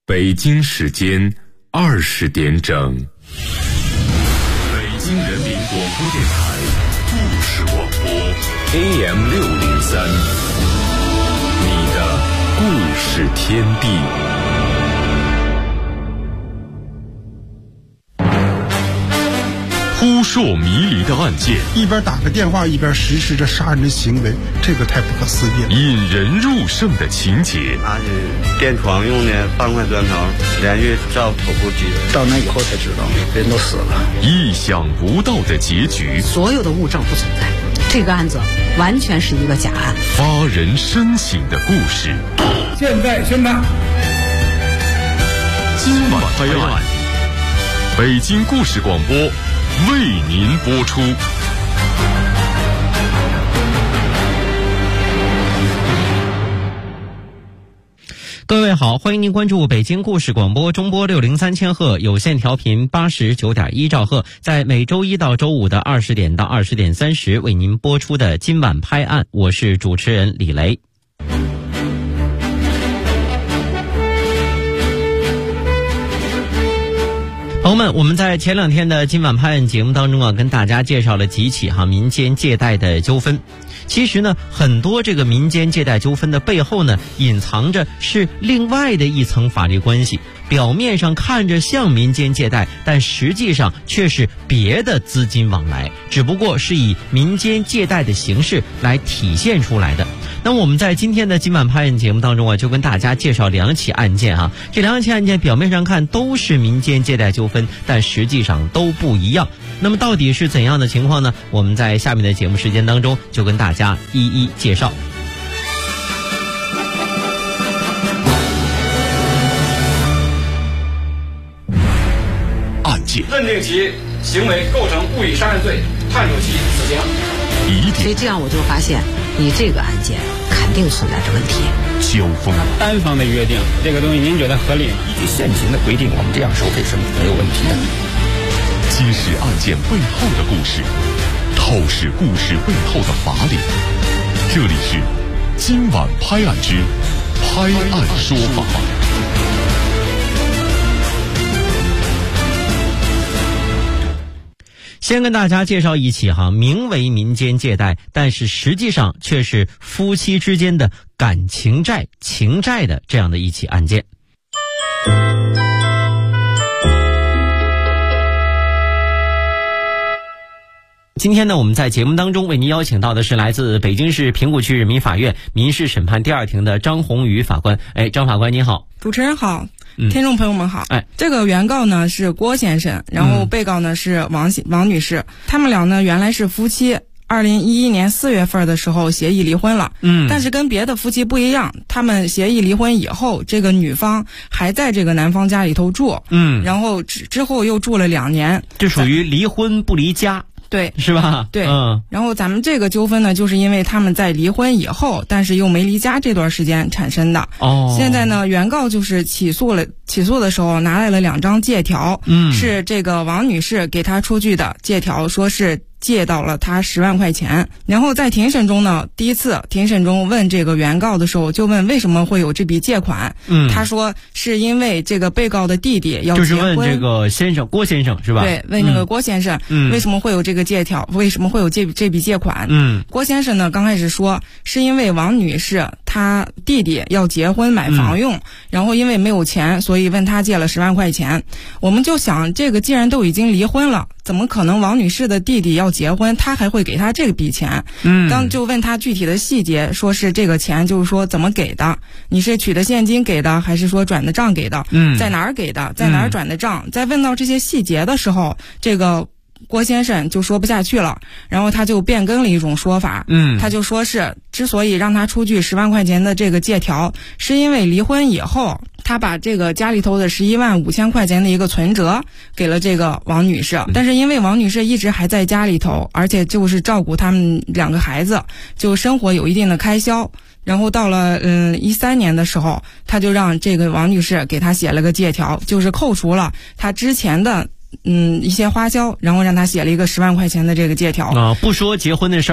北京时间20点整，北京人民广播电台故事广播 AM603，你的故事天地。扑朔迷离的案件， 一边打个电话一边实施着杀人的行为，这个太不可思议了。 引人入胜的情节， 拿是垫床用的半块砖头，连续照头部击。 到那以后才知道人都死了。 意想不到的结局， 所有的物证不存在，这个案子完全是一个假案。 发人深省的故事， 现在宣判。 今晚拍案，北京故事广播为您播出。 各位好，欢迎您关注北京故事广播中波603千赫有线调频89.1兆赫，在每周一到周五的20点到20点30为您播出的今晚拍案，我是主持人李雷。朋友们，我们在前两天的今晚拍案节目当中跟大家介绍了几起民间借贷的纠纷。其实呢，很多这个民间借贷纠纷的背后呢，隐藏着是另外的一层法律关系，表面上看着像民间借贷，但实际上却是别的资金往来，只不过是以民间借贷的形式来体现出来的。那么我们在今天的今晚拍案节目当中就跟大家介绍两起案件这两起案件表面上看都是民间借贷纠纷，但实际上都不一样。那么到底是怎样的情况呢？我们在下面的节目时间当中就跟大家一一介绍。 案件认定其行为构成故意杀人罪，判处其死刑。 所以这样我就发现你这个案件肯定存在着问题。 交锋， 单方的约定这个东西您觉得合理？ 依据现行的规定，我们这样收费是没有问题的。 揭示案件背后的故事，透视故事背后的法理。这里是今晚拍案之拍案说法。 先跟大家介绍一起名为民间借贷，但是实际上却是夫妻之间的感情债、情债的这样的一起案件。今天呢，我们在节目当中为您邀请到的是来自北京市平谷区人民法院民事审判第2庭的张宏宇法官。张法官您好。 主持人好，听众朋友们好。这个原告呢是郭先生，然后被告呢是王女士，他们俩呢原来是夫妻。2011年4月份的时候协议离婚了，但是跟别的夫妻不一样，他们协议离婚以后，这个女方还在这个男方家里头住，然后之后又住了2年， 这属于离婚不离家。 对， 是吧？ 对，然后咱们这个纠纷呢，就是因为他们在离婚以后，但是又没离家这段时间产生的。现在呢，原告就是起诉的时候拿来了2张借条，是这个王女士给他出具的借条，说是借到了他10万块钱。然后在庭审中呢，第一次庭审中问这个原告的时候，就问为什么会有这笔借款。他说是因为这个被告的弟弟要结婚， 就是问这个先生郭先生是吧？ 对，问那个郭先生，为什么会有这个借条，为什么会有这笔借款？郭先生呢刚开始说是因为王女士她弟弟要结婚买房用，然后因为没有钱，所以问他借了10万块钱。我们就想，这个既然都已经离婚了，怎么可能王女士的弟弟要结婚他还会给他这笔钱？当就问他具体的细节，说是这个钱就是说怎么给的，你是取的现金给的还是说转的账给的？在哪儿给的，在哪儿转的账？在问到这些细节的时候，这个郭先生就说不下去了，然后他就变更了一种说法，他就说是之所以让他出具10万块钱的这个借条，是因为离婚以后他把这个家里头的11万5千块钱的一个存折给了这个王女士，但是因为王女士一直还在家里头，而且就是照顾他们2个孩子，就生活有一定的开销。然后到了13年的时候，他就让这个王女士给他写了个借条，就是扣除了他之前的一些花销，然后让他写了一个10万块钱的这个借条不说结婚的事儿了。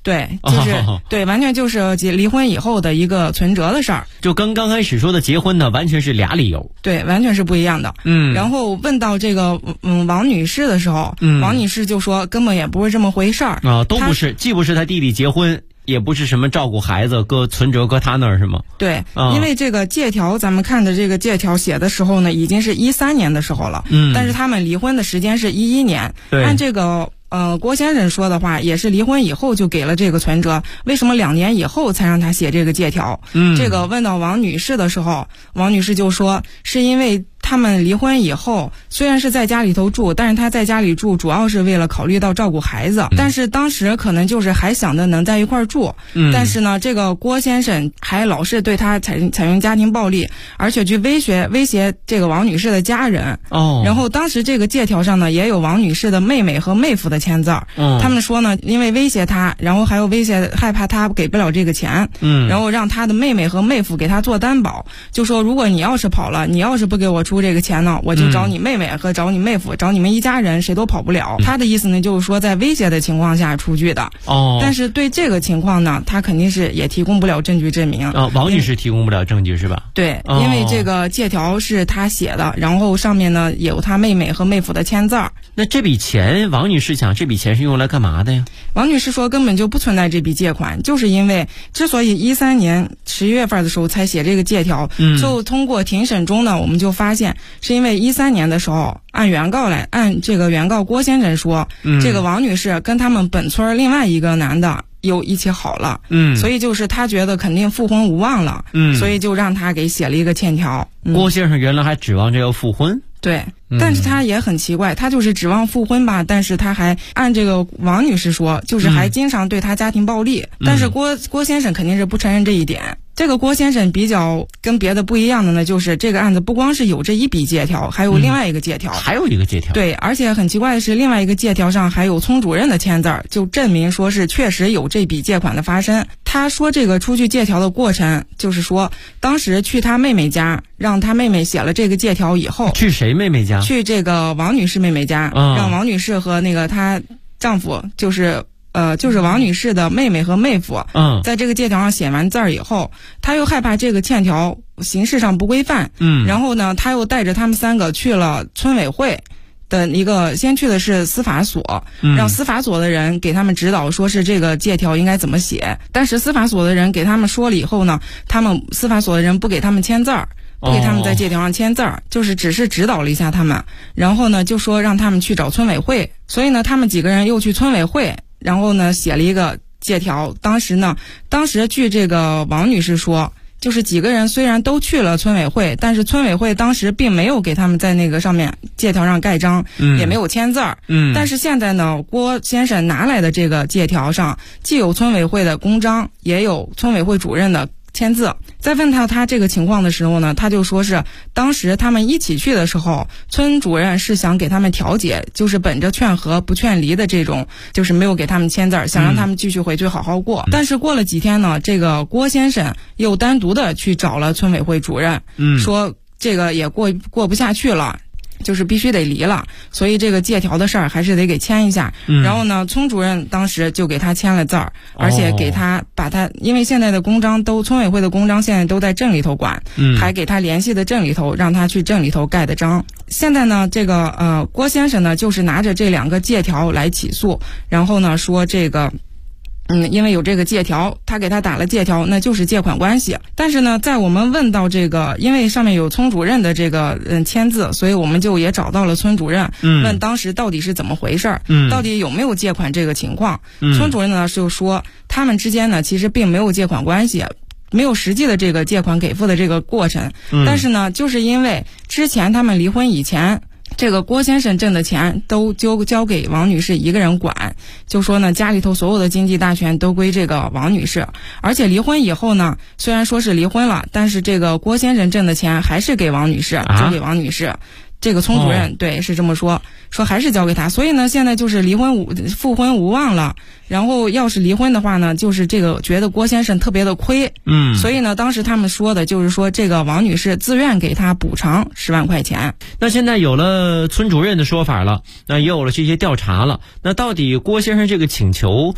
对，就是对，完全就是离婚以后的一个存折的事儿， 就跟刚开始说的结婚呢，完全是俩理由。 对，完全是不一样的。然后问到这个王女士的时候，王女士就说根本也不是这么回事儿啊，都不是，既不是她弟弟结婚，也不是什么照顾孩子，存折搁他那儿是吗？ 对，因为这个借条，咱们看的这个借条写的时候呢，已经是13年的时候了。但是他们离婚的时间是11年。 对， 按这个郭先生说的话，也是离婚以后就给了这个存折，为什么2年以后才让他写这个借条？这个问到王女士的时候，王女士就说是因为他们离婚以后，虽然是在家里头住，但是他在家里住主要是为了考虑到照顾孩子，但是当时可能就是还想着能在一块儿住，但是呢，这个郭先生还老是对他采用家庭暴力，而且去威胁这个王女士的家人。然后当时这个借条上呢，也有王女士的妹妹和妹夫的签字。他们说呢，因为威胁他，然后还有害怕他给不了这个钱，然后让他的妹妹和妹夫给他做担保，就说如果你要是跑了，你要是不给我出这个钱呢，我就找你妹妹和找你妹夫，找你们一家人，谁都跑不了。他的意思呢，就是说在威胁的情况下出具的。但是对这个情况呢，他肯定是也提供不了证据证明。 王女士提供不了证据是吧？ 对，因为这个借条是他写的，然后上面呢有他妹妹和妹夫的签字。 那这笔钱，王女士想这笔钱是用来干嘛的呀？ 王女士说根本就不存在这笔借款，就是因为之所以13年11月份的时候才写这个借条，就通过庭审中呢，我们就发现是因为13年的时候，按这个原告郭先生说，这个王女士跟他们本村另外一个男的又一起好了，所以就是他觉得肯定复婚无望了，所以就让他给写了一个欠条。 郭先生原来还指望着要复婚。 对，但是他也很奇怪，他就是指望复婚吧，但是他还按这个王女士说，就是还经常对他家庭暴力，但是郭先生肯定是不承认这一点。这个郭先生比较跟别的不一样的呢，就是这个案子不光是有这一笔借条，还有另外一个借条， 还有一个借条。 对，而且很奇怪的是，另外一个借条上还有村主任的签字，就证明说是确实有这笔借款的发生。他说这个出具借条的过程，就是说当时去他妹妹家，让他妹妹写了这个借条以后， 去谁妹妹家？ 去这个王女士妹妹家，让王女士和那个她丈夫，就是王女士的妹妹和妹夫，在这个借条上写完字儿以后，他又害怕这个欠条形式上不规范，然后呢，他又带着他们3个去了村委会的一个，先去的是司法所，让司法所的人给他们指导，说是这个借条应该怎么写。但是司法所的人给他们说了以后呢，他们司法所的人不给他们签字儿，不给他们在借条上签字儿，就是只是指导了一下他们，然后呢就说让他们去找村委会，所以呢他们几个人又去村委会，然后呢写了一个借条。当时据这个王女士说，就是几个人虽然都去了村委会，但是村委会当时并没有给他们在那个上面借条上盖章，也没有签字儿。但是现在呢，郭先生拿来的这个借条上，既有村委会的公章，也有村委会主任的签字。在问他这个情况的时候呢，他就说是当时他们一起去的时候，村主任是想给他们调解，就是本着劝和不劝离的这种，就是没有给他们签字，想让他们继续回去好好过。但是过了几天呢，这个郭先生又单独的去找了村委会主任，说这个也过不下去了，就是必须得离了，所以这个借条的事儿还是得给签一下。然后呢，村主任当时就给他签了字儿，而且给他把他，因为现在的公章村委会的公章现在都在镇里头管，还给他联系的镇里头，让他去镇里头盖的章。现在呢，这个郭先生呢，就是拿着这2个借条来起诉，然后呢说这个。因为有这个借条，他给他打了借条，那就是借款关系。但是呢，在我们问到这个，因为上面有村主任的这个签字，所以我们就也找到了村主任，问当时到底是怎么回事，到底有没有借款这个情况。村主任呢就说，他们之间呢其实并没有借款关系，没有实际的这个借款给付的这个过程。但是呢，就是因为之前他们离婚以前，这个郭先生挣的钱都交给王女士一个人管，就说呢家里头所有的经济大权都归这个王女士，而且离婚以后呢，虽然说是离婚了，但是这个郭先生挣的钱还是给王女士，交给王女士。这个村主任对是这么说还是交给他，所以呢现在就是复婚无望了。然后要是离婚的话呢，就是这个觉得郭先生特别的亏，所以呢当时他们说的就是说这个王女士自愿给他补偿10万块钱。 那现在有了村主任的说法了，那也有了这些调查了，那到底郭先生这个请求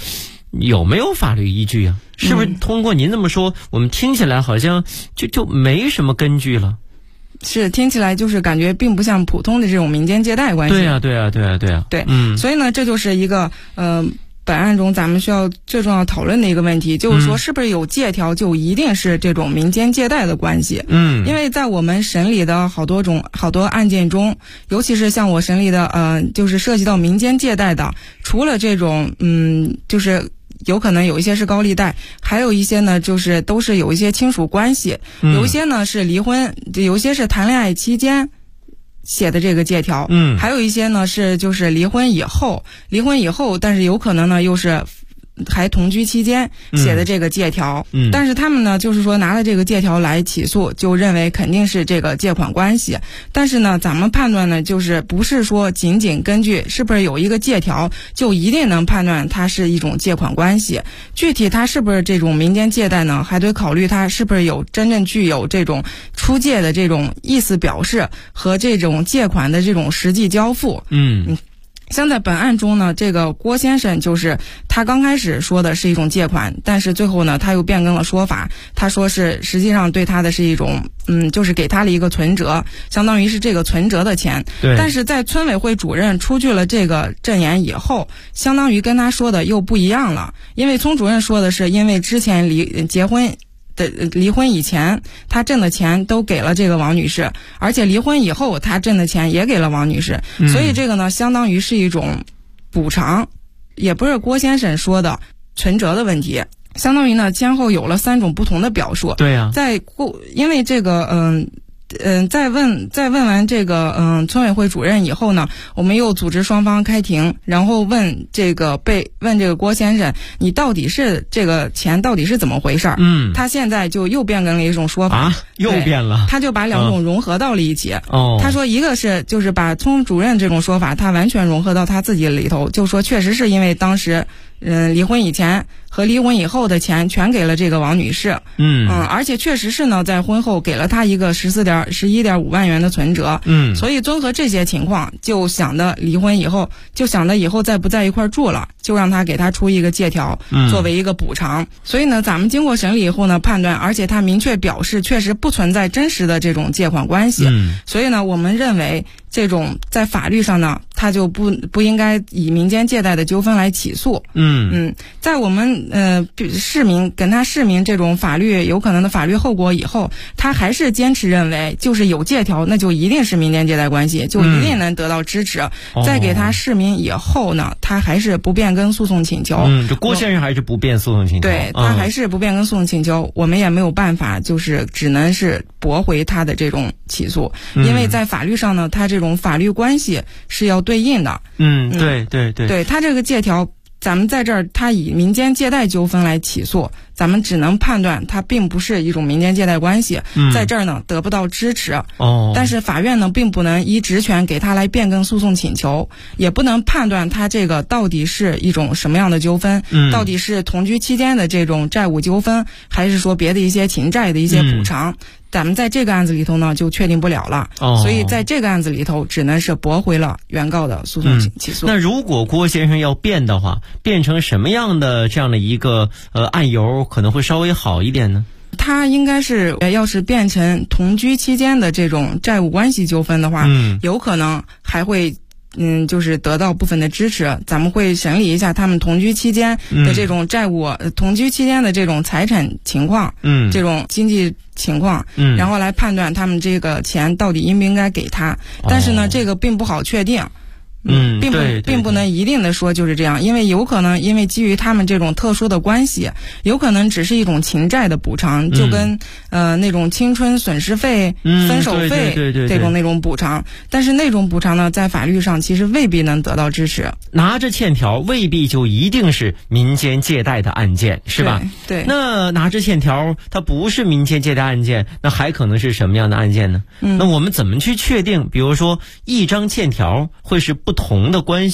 有没有法律依据啊？是不是通过您这么说，我们听起来好像就没什么根据了？ 是，听起来就是感觉并不像普通的这种民间借贷关系。 对啊。 对，所以呢，这就是一个本案中咱们需要最重要讨论的一个问题，就是说是不是有借条就一定是这种民间借贷的关系？因为在我们审理的好多案件中，尤其是像我审理的就是涉及到民间借贷的，除了这种就是有可能有一些是高利贷，还有一些呢就是都是有一些亲属关系，有一些呢是离婚，有一些是谈恋爱期间写的这个借条，还有一些呢是就是离婚以后，但是有可能呢又是还同居期间写的这个借条，但是他们呢就是说拿了这个借条来起诉，就认为肯定是这个借款关系。但是呢咱们判断呢就是不是说仅仅根据是不是有一个借条就一定能判断它是一种借款关系，具体它是不是这种民间借贷呢，还得考虑它是不是有真正具有这种出借的这种意思表示和这种借款的这种实际交付。像在本案中呢，这个郭先生就是他刚开始说的是一种借款，但是最后呢他又变更了说法，他说是实际上对他的是一种就是给他了一个存折，相当于是这个存折的钱。 对。 但是在村委会主任出具了这个证言以后，相当于跟他说的又不一样了，因为村主任说的是因为之前离婚以前他挣的钱都给了这个王女士，而且离婚以后他挣的钱也给了王女士，所以这个呢相当于是一种补偿，也不是郭先生说的存折的问题，相当于呢先后有了3种不同的表述。 对啊。 因为这个在问完这个村委会主任以后呢，我们又组织双方开庭，然后问这个郭先生，你到底是这个钱到底是怎么回事？他现在就又变更了一种说法又变了， 他就把2种融合到了一起。他说一个是就是把村主任这种说法他完全融合到他自己里头，就说确实是因为当时离婚以前和离婚以后的钱全给了这个王女士，而且确实是呢在婚后给了她一个11.5万元的存折，所以综合这些情况，就想的离婚以后再不在一块住了，就让他给他出一个借条作为一个补偿。所以呢咱们经过审理以后呢判断，而且他明确表示确实不存在真实的这种借款关系，所以呢我们认为这种在法律上呢他就不应该以民间借贷的纠纷来起诉。在我们跟他释明这种有可能的法律后果以后，他还是坚持认为就是有借条那就一定是民间借贷关系，就一定能得到支持。在给他释明以后呢，他还是不变更诉讼请求。 这郭先生还是不变诉讼请求。 对，他还是不变更诉讼请求，我们也没有办法，就是只能是驳回他的这种起诉，因为在法律上呢他这种法律关系是要对应的。对，他这个借条咱们在这儿他以民间借贷纠纷来起诉，咱们只能判断它并不是一种民间借贷关系，在这儿呢得不到支持。但是法院呢并不能依职权给他来变更诉讼请求，也不能判断他这个到底是一种什么样的纠纷，到底是同居期间的这种债务纠纷，还是说别的一些情债的一些补偿。咱们在这个案子里头呢就确定不了了，所以在这个案子里头只能是驳回了原告的诉讼起诉。 那如果郭先生要变的话，变成什么样的这样的一个案由可能会稍微好一点呢？ 他应该是要是变成同居期间的这种债务关系纠纷的话，有可能还会就是得到部分的支持。咱们会审理一下他们同居期间的这种债务，同居期间的这种财产情况，这种经济情况，然后来判断他们这个钱到底应不应该给他。但是呢，这个并不好确定。并不能一定的说就是这样，因为有可能因为基于他们这种特殊的关系，有可能只是一种情债的补偿，就跟那种青春损失费、分手费这种那种补偿，但是那种补偿呢在法律上其实未必能得到支持。 拿着欠条未必就一定是民间借贷的案件，是吧？ 对。 那拿着欠条它不是民间借贷案件，那还可能是什么样的案件呢？那我们怎么去确定比如说一张欠条会是不同的关系呢？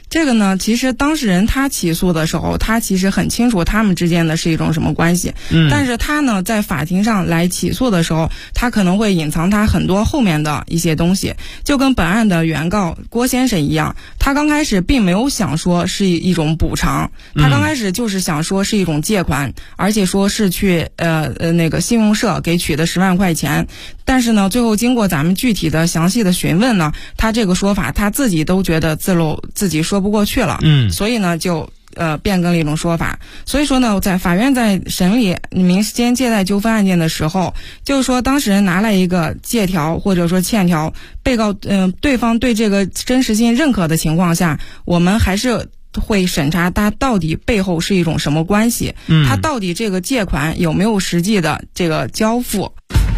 这个呢，其实当事人他起诉的时候，他其实很清楚他们之间的是一种什么关系。但是他呢，在法庭上来起诉的时候，他可能会隐藏他很多后面的一些东西，就跟本案的原告郭先生一样，他刚开始并没有想说是一种补偿，他刚开始就是想说是一种借款，而且说是去那个信用社给取的10万块钱。但是呢，最后经过咱们具体的详细的询问呢，他这个说法他自己都觉得自己说不过去了，所以呢就变更了一种说法。所以说呢，在法院在审理民间借贷纠纷案件的时候，就是说当事人拿来一个借条或者说欠条，被告对方对这个真实性认可的情况下，我们还是会审查他到底背后是一种什么关系，他到底这个借款有没有实际的这个交付。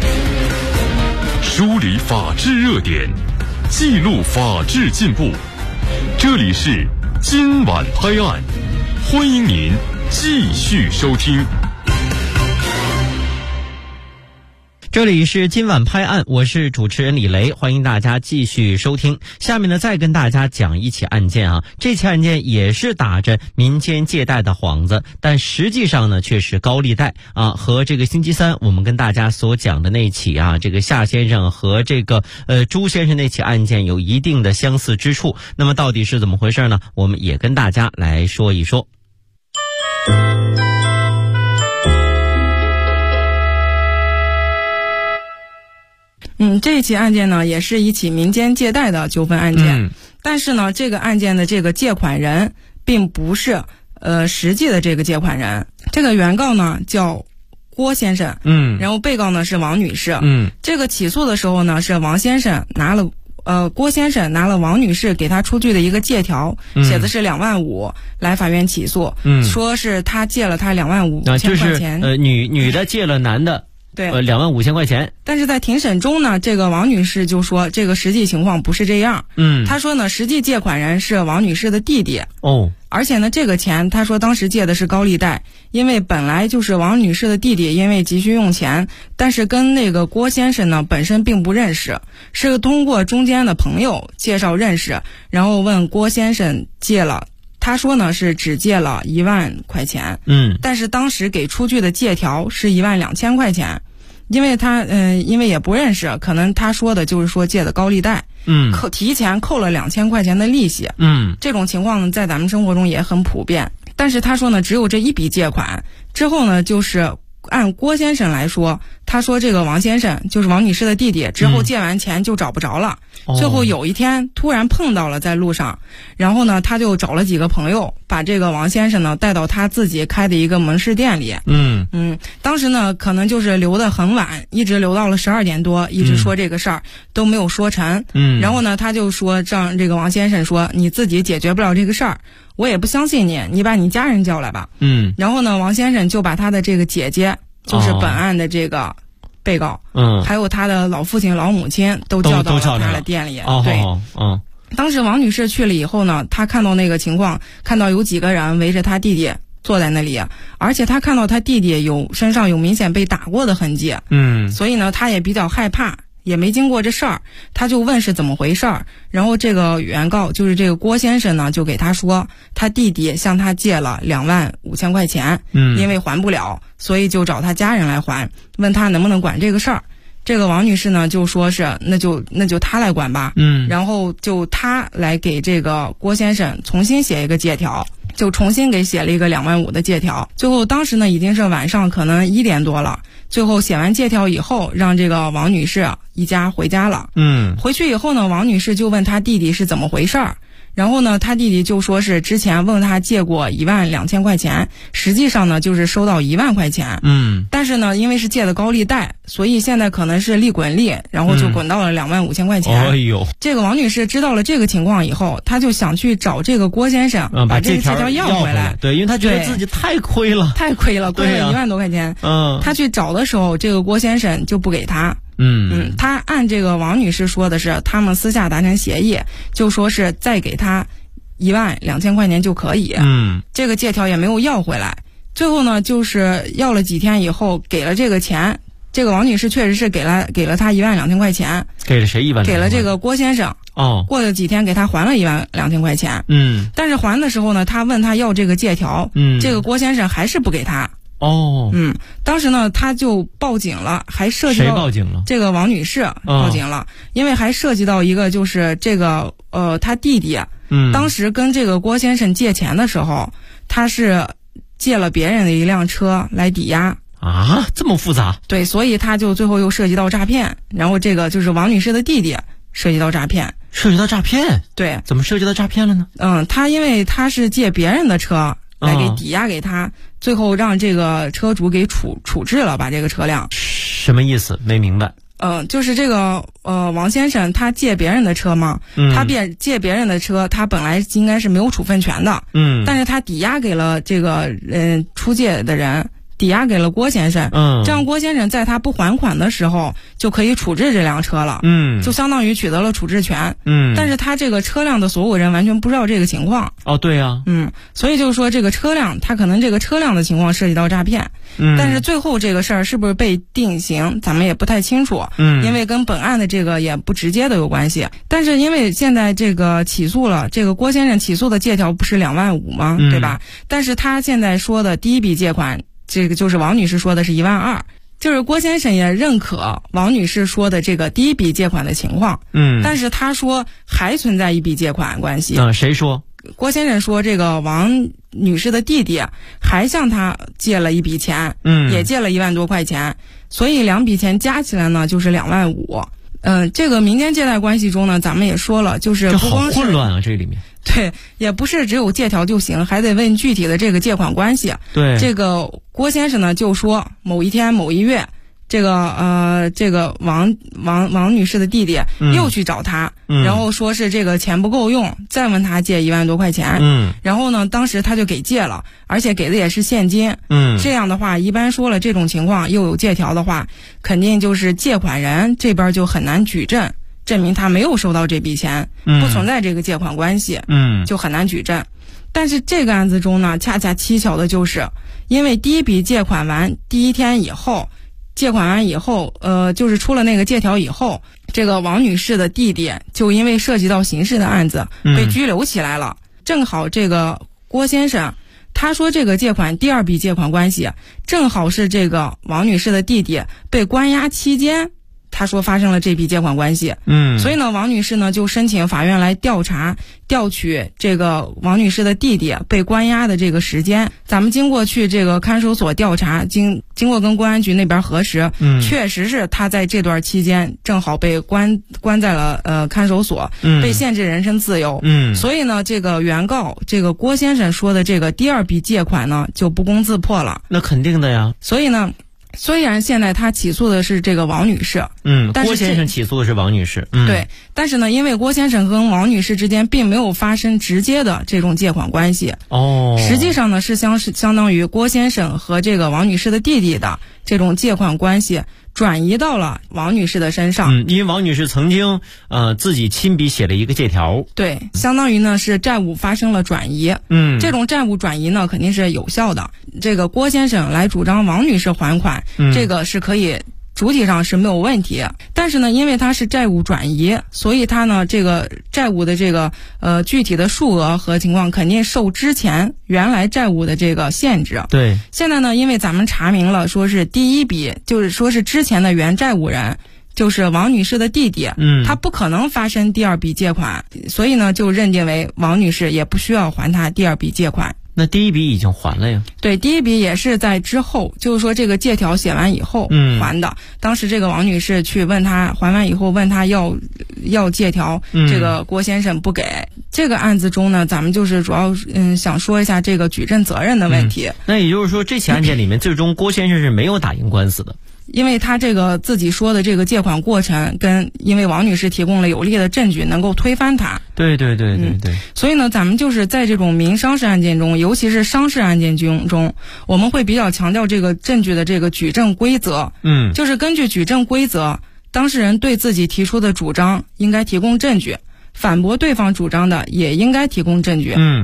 梳理法治热点，记录法治进步，这里是今晚拍案，欢迎您继续收听。 这里是今晚拍案，我是主持人李雷，欢迎大家继续收听。下面呢，再跟大家讲一起案件啊，这起案件也是打着民间借贷的幌子，但实际上呢却是高利贷啊，和这个星期三我们跟大家所讲的那起啊，这个夏先生和这个朱先生那起案件有一定的相似之处。那么到底是怎么回事呢？我们也跟大家来说一说。 这一起案件呢，也是一起民间借贷的纠纷案件，但是呢，这个案件的这个借款人并不是实际的这个借款人，这个原告呢叫郭先生，然后被告呢是王女士，这个起诉的时候呢，是王先生拿了郭先生拿了王女士给他出具的一个借条，写的是2万5，来法院起诉，说是他借了他2万5千块钱， 女的借了男的。对，2万5千块钱。 但是在庭审中呢，这个王女士就说这个实际情况不是这样。她说呢，实际借款人是王女士的弟弟。而且呢，这个钱她说当时借的是高利贷，因为本来就是王女士的弟弟，因为急需用钱，但是跟那个郭先生呢本身并不认识，是通过中间的朋友介绍认识，然后问郭先生借了。他说呢是只借了1万块钱，但是当时给出具的借条是1万2千块钱，因为他因为也不认识，可能他说的就是说借的高利贷，提前扣了2000块钱的利息，这种情况呢在咱们生活中也很普遍。但是他说呢只有这一笔借款，之后呢就是按郭先生来说，他说这个王先生就是王女士的弟弟，之后借完钱就找不着了，最后有一天突然碰到了在路上，然后呢他就找了几个朋友，把这个王先生呢带到他自己开的一个门市店里，当时呢可能就是留得很晚，一直留到了12点多，一直说这个事儿都没有说成，然后呢他就说让这个王先生说你自己解决不了这个事儿，我也不相信你，你把你家人叫来吧。然后呢王先生就把他的这个姐姐，就是本案的这个被告，还有他的老父亲老母亲都叫到了他的店里。对，当时王女士去了以后呢，她看到那个情况，看到有几个人围着他弟弟坐在那里，而且她看到他弟弟身上有明显被打过的痕迹，所以呢她也比较害怕，也没经过这事儿，他就问是怎么回事儿，然后这个原告就是这个郭先生呢就给他说他弟弟向他借了2万5千块钱，因为还不了，所以就找他家人来还，问他能不能管这个事儿。这个王女士呢就说是那就他来管吧，然后就他来给这个郭先生重新写一个借条，就重新给写了一个2万5的借条。最后当时呢已经是晚上可能1点多了，最后写完借条以后，让这个王女士一家回家了。回去以后呢，王女士就问他弟弟是怎么回事儿，然后呢他弟弟就说是之前问他借过1万2千块钱，实际上呢就是收到1万块钱，但是呢因为是借的高利贷，所以现在可能是利滚利，然后就滚到了2万5千块钱。这个王女士知道了这个情况以后，她就想去找这个郭先生，把这个借条要回来。 对，因为她觉得自己太亏了，亏了 1万多块钱。她去找的时候，这个郭先生就不给她。他按这个王女士说的是他们私下达成协议，就说是再给他1万2千块钱就可以，这个借条也没有要回来。最后呢就是要了几天以后给了这个钱， 这个王女士确实是给了他12000块钱。 给了谁12000？ 给了这个郭先生。 哦， 过了几天给他还了12000块钱。 但是还的时候呢，他问他要这个借条。这个郭先生还是不给他。 哦。 当时呢他就报警了，还涉及到谁报警了？ 这个王女士报警了，因为还涉及到一个就是这个他弟弟。当时跟这个郭先生借钱的时候，他是借了别人的一辆车来抵押。 啊，这么复杂？ 对，所以他就最后又涉及到诈骗，然后这个就是王女士的弟弟涉及到诈骗。 涉及到诈骗？ 对。 怎么涉及到诈骗了呢？ 他因为他是借别人的车来给抵押给他，最后让这个车主给处置了，把这个车辆。 什么意思？没明白。 就是这个王先生他借别人的车嘛，他借别人的车，他本来应该是没有处分权的。但是他抵押给了这个出借的人。抵押给了郭先生，这样郭先生在他不还款的时候就可以处置这辆车了，就相当于取得了处置权，但是他这个车辆的所有人完全不知道这个情况。 哦，对呀， 所以就是说这个车辆，他可能这个车辆的情况涉及到诈骗，但是最后这个事儿是不是被定刑，咱们也不太清楚，因为跟本案的这个也不直接的有关系。但是因为现在这个起诉了，这个郭先生起诉的借条不是2万5吗？对吧？但是他现在说的第一笔借款。这个就是王女士说的是1万2，就是郭先生也认可王女士说的这个第一笔借款的情况，但是他说还存在一笔借款关系。 谁说？ 郭先生说这个王女士的弟弟还向他借了一笔钱，也借了1万多块钱，所以2笔钱加起来呢就是2万5。这个民间借贷关系中呢，咱们也说了，就是不光是好混乱啊，这里面。 对，也不是只有借条就行，还得问具体的这个借款关系。 对， 这个郭先生呢就说某一天某一月，这个王女士的弟弟又去找他，然后说是这个钱不够用，再问他借1万多块钱。然后呢，当时他就给借了，而且给的也是现金。这样的话，一般说了这种情况又有借条的话，肯定就是借款人这边就很难举证。证明他没有收到这笔钱，不存在这个借款关系，就很难举证。但是这个案子中呢，恰恰蹊跷的就是，因为第一笔借款完第一天以后，借款完以后，就是出了那个借条以后，这个王女士的弟弟就因为涉及到刑事的案子被拘留起来了。正好这个郭先生他说这个借款第二笔借款关系正好是这个王女士的弟弟被关押期间，他说发生了这笔借款关系。所以呢，王女士呢就申请法院来调取这个王女士的弟弟被关押的这个时间。咱们经过去这个看守所调查，经过跟公安局那边核实，确实是他在这段期间正好被关在了看守所，被限制人身自由。所以呢，这个原告这个郭先生说的这个第二笔借款呢就不攻自破了。 那肯定的呀。 所以呢，虽然现在他起诉的是这个王女士，但是郭先生起诉的是王女士， 对，但是呢，因为郭先生跟王女士之间并没有发生直接的这种借款关系，实际上呢是相当于郭先生和这个王女士的弟弟的这种借款关系转移到了王女士的身上。 因为王女士曾经自己亲笔写了一个借条， 对，相当于呢是债务发生了转移。这种债务转移呢肯定是有效的。这个郭先生来主张王女士还款，这个是可以主体上是没有问题。但是呢，因为它是债务转移，所以它呢这个债务的这个具体的数额和情况肯定受之前原来债务的这个限制。 对， 现在呢，因为咱们查明了说是第一笔，就是说是之前的原债务人就是王女士的弟弟，他不可能发生第二笔借款，所以呢就认定为王女士也不需要还他第二笔借款。 那第一笔已经还了呀？ 对，第一笔也是在之后，就是说这个借条写完以后还的。当时这个王女士去问他，还完以后问他要借条，这个郭先生不给。这个案子中呢，咱们就是主要想说一下这个举证责任的问题。 那也就是说，这起案件里面最终郭先生是没有打赢官司的。 因为他这个自己说的这个借款过程跟因为王女士提供了有力的证据能够推翻他。 对。 所以呢，咱们就是在这种民商事案件中，尤其是商事案件中，我们会比较强调这个证据的这个举证规则。就是根据举证规则，当事人对自己提出的主张应该提供证据，反驳对方主张的也应该提供证据。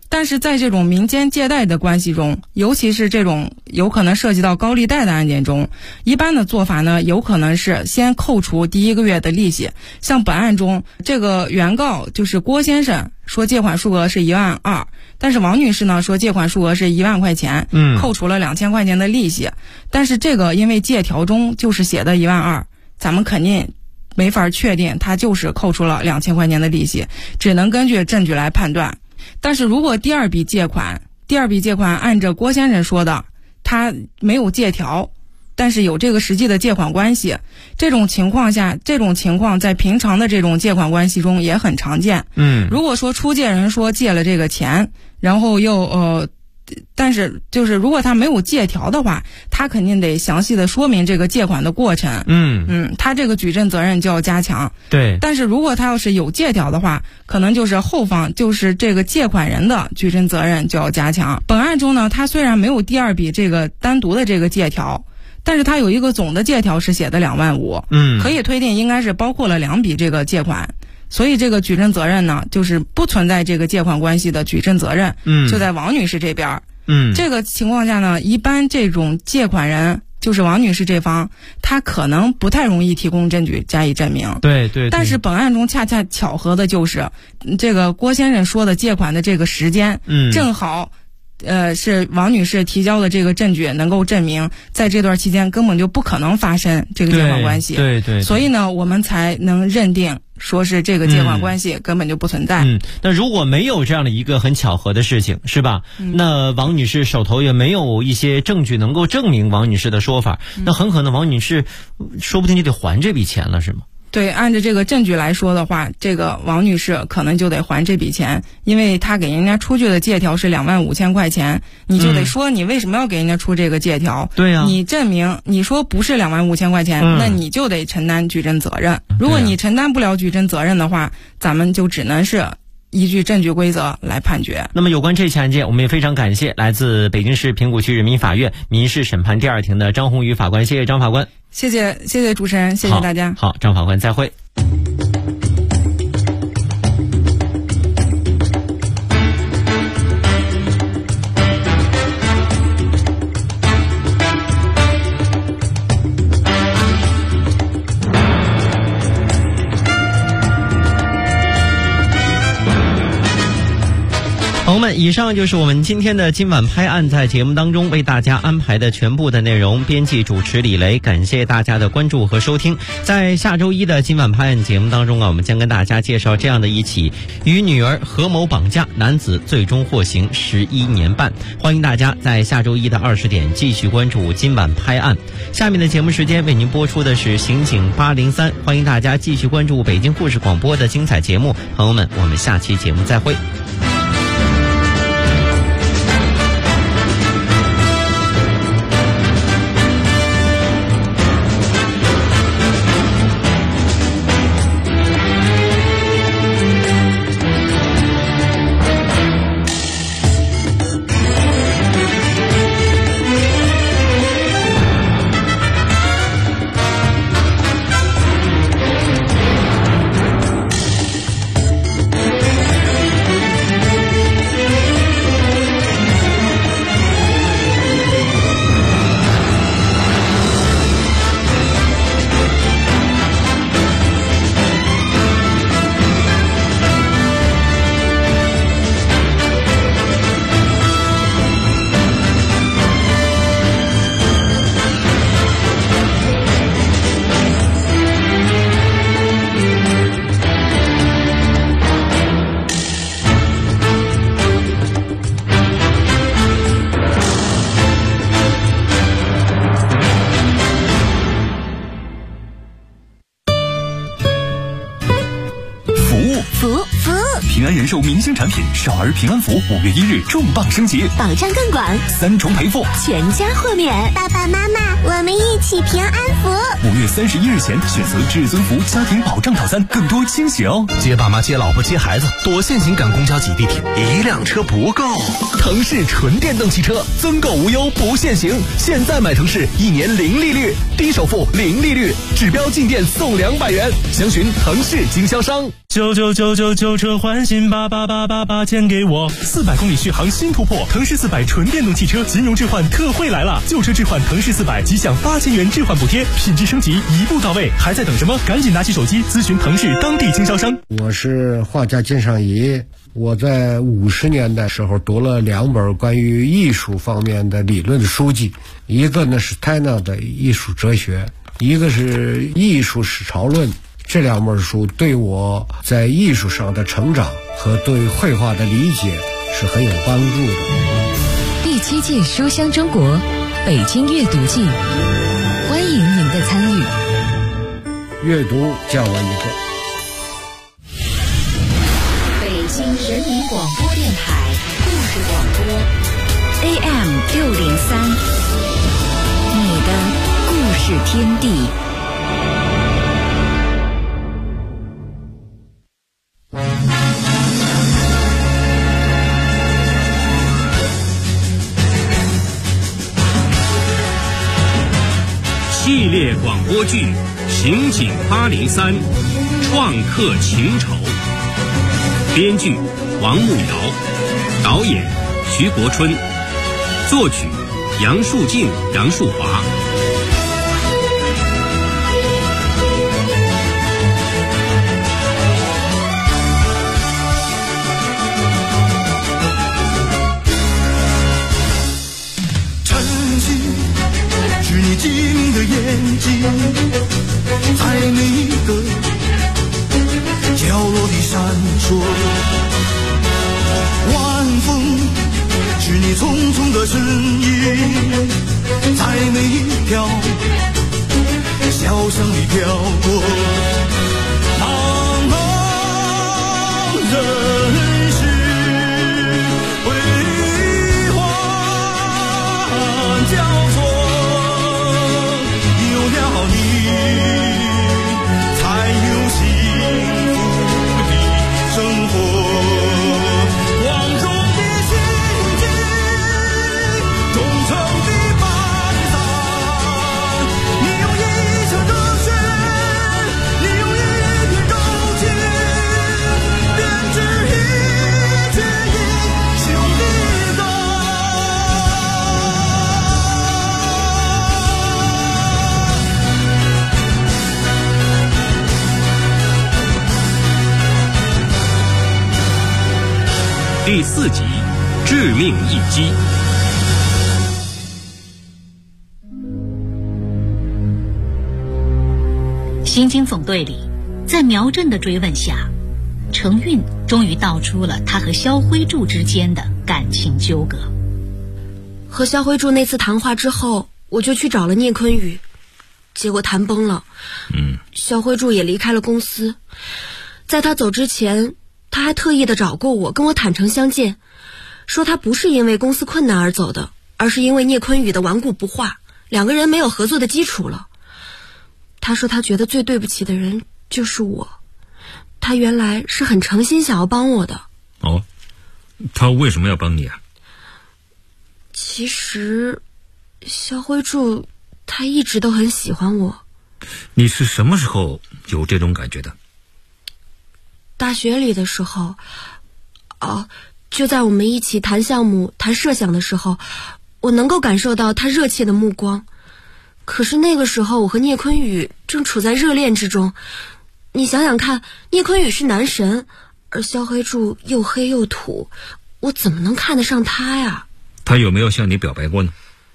但是在这种民间借贷的关系中，尤其是这种有可能涉及到高利贷的案件中，一般的做法呢，有可能是先扣除第1个月的利息。像本案中，这个原告就是郭先生说借款数额是12000，但是王女士呢说借款数额是1万块钱，扣除了2000块钱的利息。但是这个因为借条中就是写的12000，咱们肯定没法确定他就是扣除了2000块钱的利息，只能根据证据来判断。但是如果第二笔借款按照郭先生说的，他没有借条，但是有这个实际的借款关系，这种情况在平常的这种借款关系中也很常见。如果说出借人说借了这个钱，然后又但是就是如果他没有借条的话，他肯定得详细的说明这个借款的过程。他这个举证责任就要加强。 对。 但是如果他要是有借条的话，可能就是后方就是这个借款人的举证责任就要加强。本案中呢，他虽然没有第二笔这个单独的这个借条，但是他有一个总的借条是写的25000，可以推定应该是包括了2笔这个借款。所以这个举证责任呢，就是不存在这个借款关系的举证责任，就在王女士这边。这个情况下呢，一般这种借款人就是王女士这方，他可能不太容易提供证据加以证明。 对。 但是本案中恰恰巧合的就是这个郭先生说的借款的这个时间，正好是王女士提交的这个证据能够证明在这段期间根本就不可能发生这个借款关系。 对。 所以呢，我们才能认定说是这个借款关系根本就不存在。 那如果没有这样的一个很巧合的事情，是吧？那王女士手头也没有一些证据能够证明王女士的说法，那很可能王女士说不定就得还这笔钱了，是吗？ 对，按照这个证据来说的话，这个王女士可能就得还这笔钱，因为她给人家出具的借条是25000块钱，你就得说你为什么要给人家出这个借条？ 对呀， 你证明你说不是25000块钱，那你就得承担举证责任。如果你承担不了举证责任的话，咱们就只能是依据证据规则来判决。 那么有关这起案件，我们也非常感谢来自北京市平谷区人民法院民事审判第2庭的张宏宇法官，谢谢张法官。 谢谢主持人，谢谢大家。 好，张法官再会。朋友们，以上就是我们今天的今晚拍案，在节目当中为大家安排的全部的内容。编辑主持李雷，感谢大家的关注和收听。在下周一的今晚拍案节目当中我们将跟大家介绍这样的一起与女儿合谋绑架，男子最终获刑11年半。欢迎大家在下周一的20点继续关注今晚拍案。下面的节目时间为您播出的是刑警803，欢迎大家继续关注北京故事广播的精彩节目。朋友们，我们下期节目再会。 平安人寿明星产品少儿平安符5月1日重磅升级， 保障更广 ，3重赔付， 全家豁免。 爸爸妈妈，我们一起平安符。 5月31日前选择至尊福家庭保障套餐，更多惊喜哦！ 接爸妈、接老婆、接孩子，躲现行赶公交挤地铁， 一辆车不够。 腾势纯电动汽车，增购无忧不限行。现在买腾势，1年0利率，低首付0利率，指标进店送200元。详询腾势经销商。 999旧车换换新88888钱给我，400公里续航新突破，腾势400纯电动汽车金融置换特惠来了，旧车置换腾势400即享8000元置换补贴，品质升级一步到位，还在等什么？赶紧拿起手机咨询腾势当地经销商。 我是画家金尚仪，我在50年代时候读了2本关于艺术方面的理论的书籍，一个呢是泰纳的艺术哲学，一个是艺术史潮论。这2本书对我在艺术上的成长和对绘画的理解是很有帮助的。 第7届书香中国北京阅读季，欢迎您的参与。 阅读叫我一个。 北京人民广播电台故事广播 AM603，你的故事天地。 系列广播剧《刑警803》，创客情仇，编剧王慕瑶，导演徐国春，作曲杨树静、杨树华。 精明的眼睛，在每一个角落里闪烁。晚风是你匆匆的身影，在每一条小巷里飘过。茫茫人世辉煌交错，才有幸福的生活。光荣的心境，忠诚的班长，你用一腔热血，你用一片柔情，编织一曲英雄的歌。 第4集，致命一击。 刑警总队里，在苗振的追问下，程运终于道出了他和肖辉柱之间的感情纠葛。 和肖辉柱那次谈话之后，我就去找了聂坤宇，结果谈崩了。肖辉柱也离开了公司，在他走之前，他还特意的找过我，跟我坦诚相见，说他不是因为公司困难而走的，而是因为聂坤宇的顽固不化，2个人没有合作的基础了。他说他觉得最对不起的人就是我，他原来是很诚心想要帮我的。 哦，他为什么要帮你啊？ 其实肖辉柱他一直都很喜欢我。 你是什么时候有这种感觉的？ 大学里的时候，就在我们一起谈项目、谈设想的时候，我能够感受到他热切的目光。可是那个时候，我和聂坤宇正处在热恋之中。你想想看，聂坤宇是男神，而肖辉柱又黑又土，我怎么能看得上他呀？ 他有没有向你表白过呢？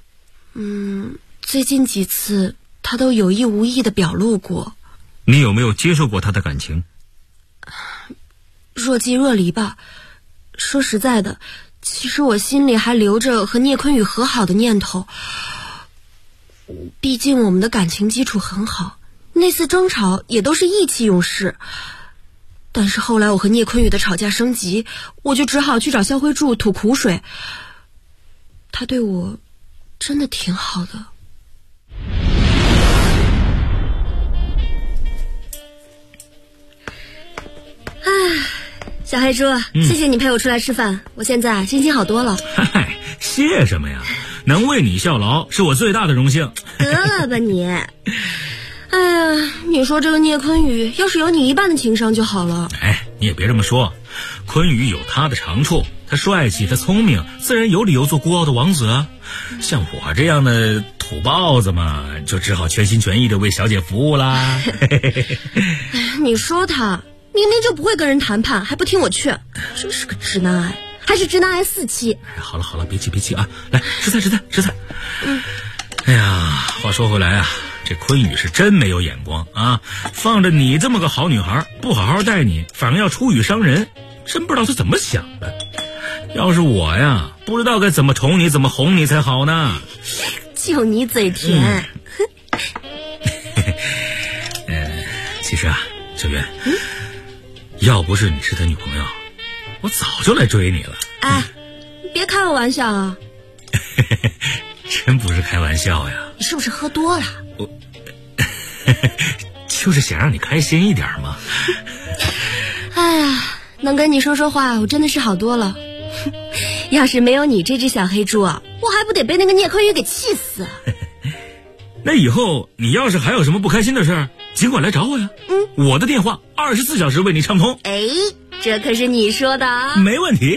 最近几次他都有意无意的表露过。 你有没有接受过他的感情？ 若即若离吧。说实在的，其实我心里还留着和聂坤宇和好的念头。毕竟我们的感情基础很好，那次争吵也都是意气用事。但是后来我和聂坤宇的吵架升级，我就只好去找肖辉柱吐苦水。他对我真的挺好的。小黑猪，谢谢你陪我出来吃饭，我现在心情好多了。 嗨，谢什么呀？能为你效劳是我最大的荣幸。 得了吧你！哎呀，你说这个聂坤宇要是有你一半的情商就好了。 哎，你也别这么说， 坤宇有他的长处，他帅气，他聪明，自然有理由做孤傲的王子啊。像我这样的土包子嘛，就只好全心全意的为小姐服务啦。 你说他明明就不会跟人谈判，还不听我劝，真是个直男癌，还是直男癌4期。 好了，别气啊！来，吃菜。哎呀，话说回来啊，这坤宇是真没有眼光啊！放着你这么个好女孩，不好好待你，反而要出语伤人，真不知道他怎么想的。要是我呀，不知道该怎么宠你，怎么哄你才好呢。 就你嘴甜。 其实啊，小月，要不是你是他女朋友，我早就来追你了。 哎，别开我玩笑啊！ 真不是开玩笑呀！ 你是不是喝多了？ 我就是想让你开心一点嘛。 哎呀，能跟你说说话，我真的是好多了。要是没有你这只小黑猪啊，我还不得被那个聂坤宇给气死。 那以后你要是还有什么不开心的事儿，尽管来找我呀。我的电话24小时为你畅通。 哎，这可是你说的啊。 没问题。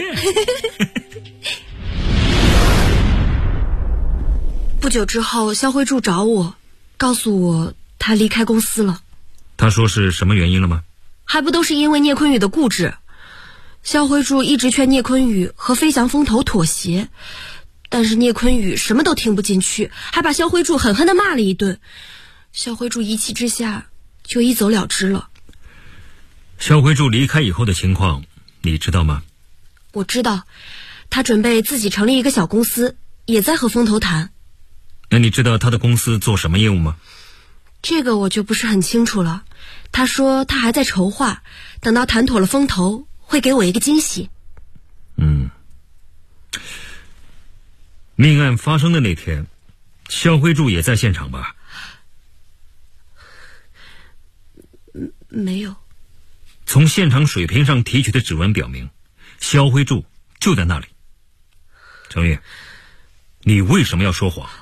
不久之后，肖辉柱找我，告诉我他离开公司了。 他说是什么原因了吗？ 还不都是因为聂坤宇的固执。肖辉柱一直劝聂坤宇和飞翔风投妥协，但是聂坤宇什么都听不进去，还把肖辉柱狠狠地骂了一顿。肖辉柱一气之下就一走了之了。 肖辉柱离开以后的情况你知道吗？ 我知道，他准备自己成立一个小公司，也在和风投谈。 那你知道他的公司做什么业务吗？ 这个我就不是很清楚了。他说他还在筹划，等到谈妥了风投，会给我一个惊喜。 命案发生的那天，肖辉柱也在现场吧？ 没有。 从现场水瓶上提取的指纹表明，肖辉柱就在那里。程玉，你为什么要说谎？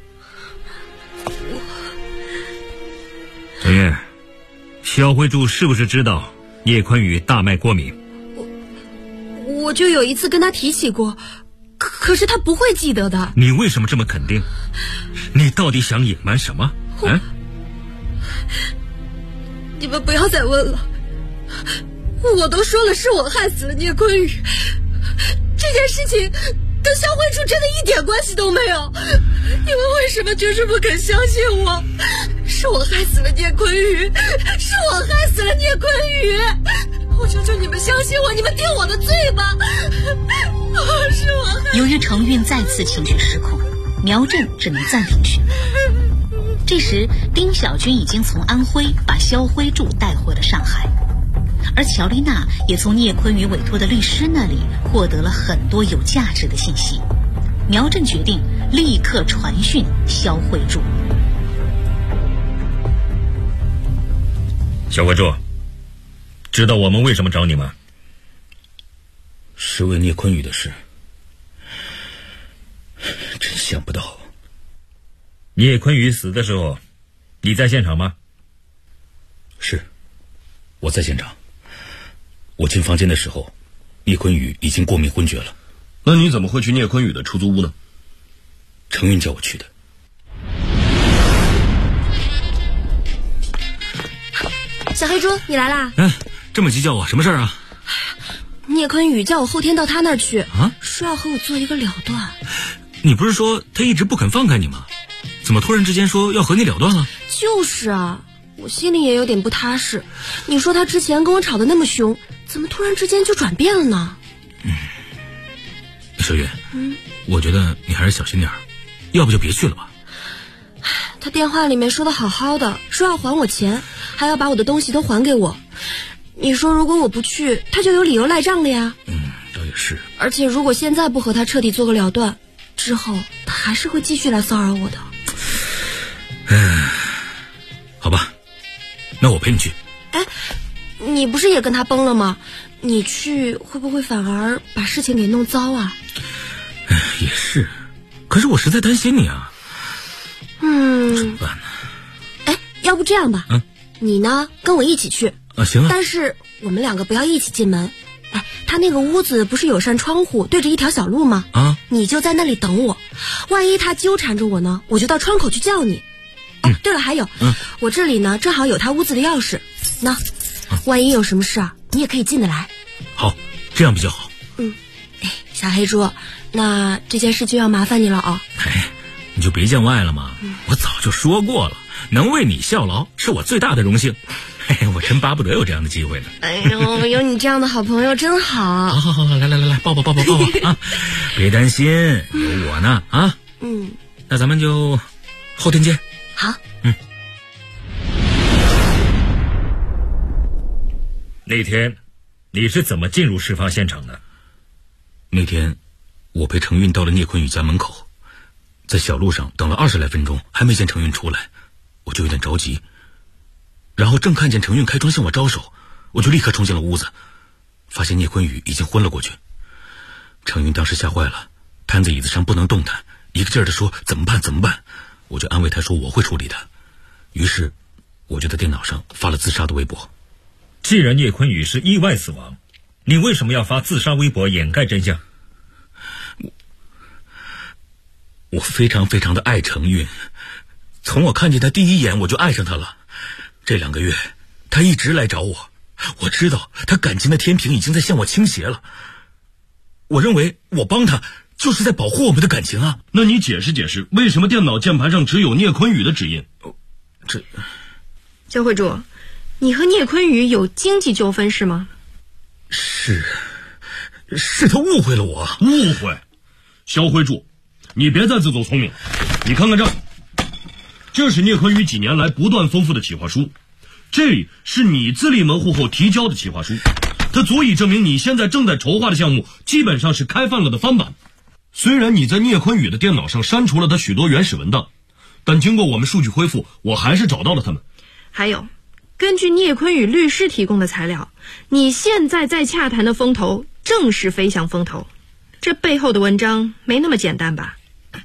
程玉，肖辉柱是不是知道叶坤宇大卖过敏？ 我就有一次跟他提起过，可是他不会记得的。 你为什么这么肯定？你到底想隐瞒什么？ 你们不要再问了，我都说了是我害死了聂坤宇，这件事情跟肖辉柱真的一点关系都没有。你们为什么就是不肯相信我？是我害死了聂坤宇，是我害死了聂坤宇！我求求你们相信我，你们定我的罪吧！是我害。 由于程运再次情绪失控，苗振只能暂停询问。这时，丁小军已经从安徽把肖辉柱带回了上海，而乔丽娜也从聂坤宇委托的律师那里获得了很多有价值的信息。苗振决定立刻传讯肖辉柱。 肖辉柱，知道我们为什么找你吗？ 是为聂坤宇的事。真想不到。 聂坤宇死的时候，你在现场吗？ 是，我在现场。我进房间的时候，聂坤宇已经过敏昏厥了。 那你怎么会去聂坤宇的出租屋呢？ 程运叫我去的。 小黑猪，你来啦！ 这么急叫我，什么事儿啊？ 聂坤宇叫我后天到他那儿去，说要和我做一个了断。 你不是说他一直不肯放开你吗？怎么突然之间说要和你了断了？ 就是啊，我心里也有点不踏实。你说他之前跟我吵得那么凶，怎么突然之间就转变了呢？ 小月，我觉得你还是小心点儿，要不就别去了吧。 他电话里面说的好好的，说要还我钱，还要把我的东西都还给我。你说如果我不去，他就有理由赖账了呀。 倒也是。 而且如果现在不和他彻底做个了断，之后他还是会继续来骚扰我的。 好吧，那我陪你去。 你不是也跟他崩了吗？你去会不会反而把事情给弄糟啊？ 也是，可是我实在担心你啊。怎么办呢？ 要不这样吧，你呢跟我一起去。 行啊。 但是我们两个不要一起进门。 他那个屋子不是有扇窗户对着一条小路吗？ 啊， 你就在那里等我，万一他纠缠着我呢，我就到窗口去叫你。哦，对了，还有，我这里呢正好有他屋子的钥匙，那万一有什么事啊，你也可以进得来。 好，这样比较好。 小黑猪，那这件事就要麻烦你了啊。 你就别见外了嘛，我早就说过了，能为你效劳是我最大的荣幸。我真巴不得有这样的机会呢。 哎呦，有你这样的好朋友真好。 好，来，抱抱啊！别担心，有我呢啊。那咱们就后天见。 好。 那天你是怎么进入事发现场的？ 那天我陪程运到了聂坤宇家门口，在小路上等了20来分钟，还没见程运出来，我就有点着急。然后正看见程运开窗向我招手，我就立刻冲进了屋子，发现聂坤宇已经昏了过去。程运当时吓坏了，瘫在椅子上不能动弹，一个劲儿地说怎么办，我就安慰他说我会处理的。于是我就在电脑上发了自杀的微博。 既然聂坤宇是意外死亡，你为什么要发自杀微博掩盖真相？ 我非常的爱程运，从我看见他第一眼我就爱上他了。这2个月他一直来找我，我知道他感情的天平已经在向我倾斜了。我认为我帮他就是在保护我们的感情啊。 那你解释为什么电脑键盘上只有聂坤宇的指印？ 肖慧柱，你和聂坤宇有经济纠纷是吗？ 是他误会了我。 误会？肖慧柱，你别再自作聪明。你看看这是聂坤宇几年来不断丰富的企划书，这是你自立门户后提交的企划书，它足以证明你现在正在筹划的项目基本上是开放了的翻版。虽然你在聂坤宇的电脑上删除了他许多原始文档，但经过我们数据恢复，我还是找到了他们。 还有，根据聂坤宇律师提供的材料，你现在在洽谈的风投正是飞翔风投，这背后的文章没那么简单吧？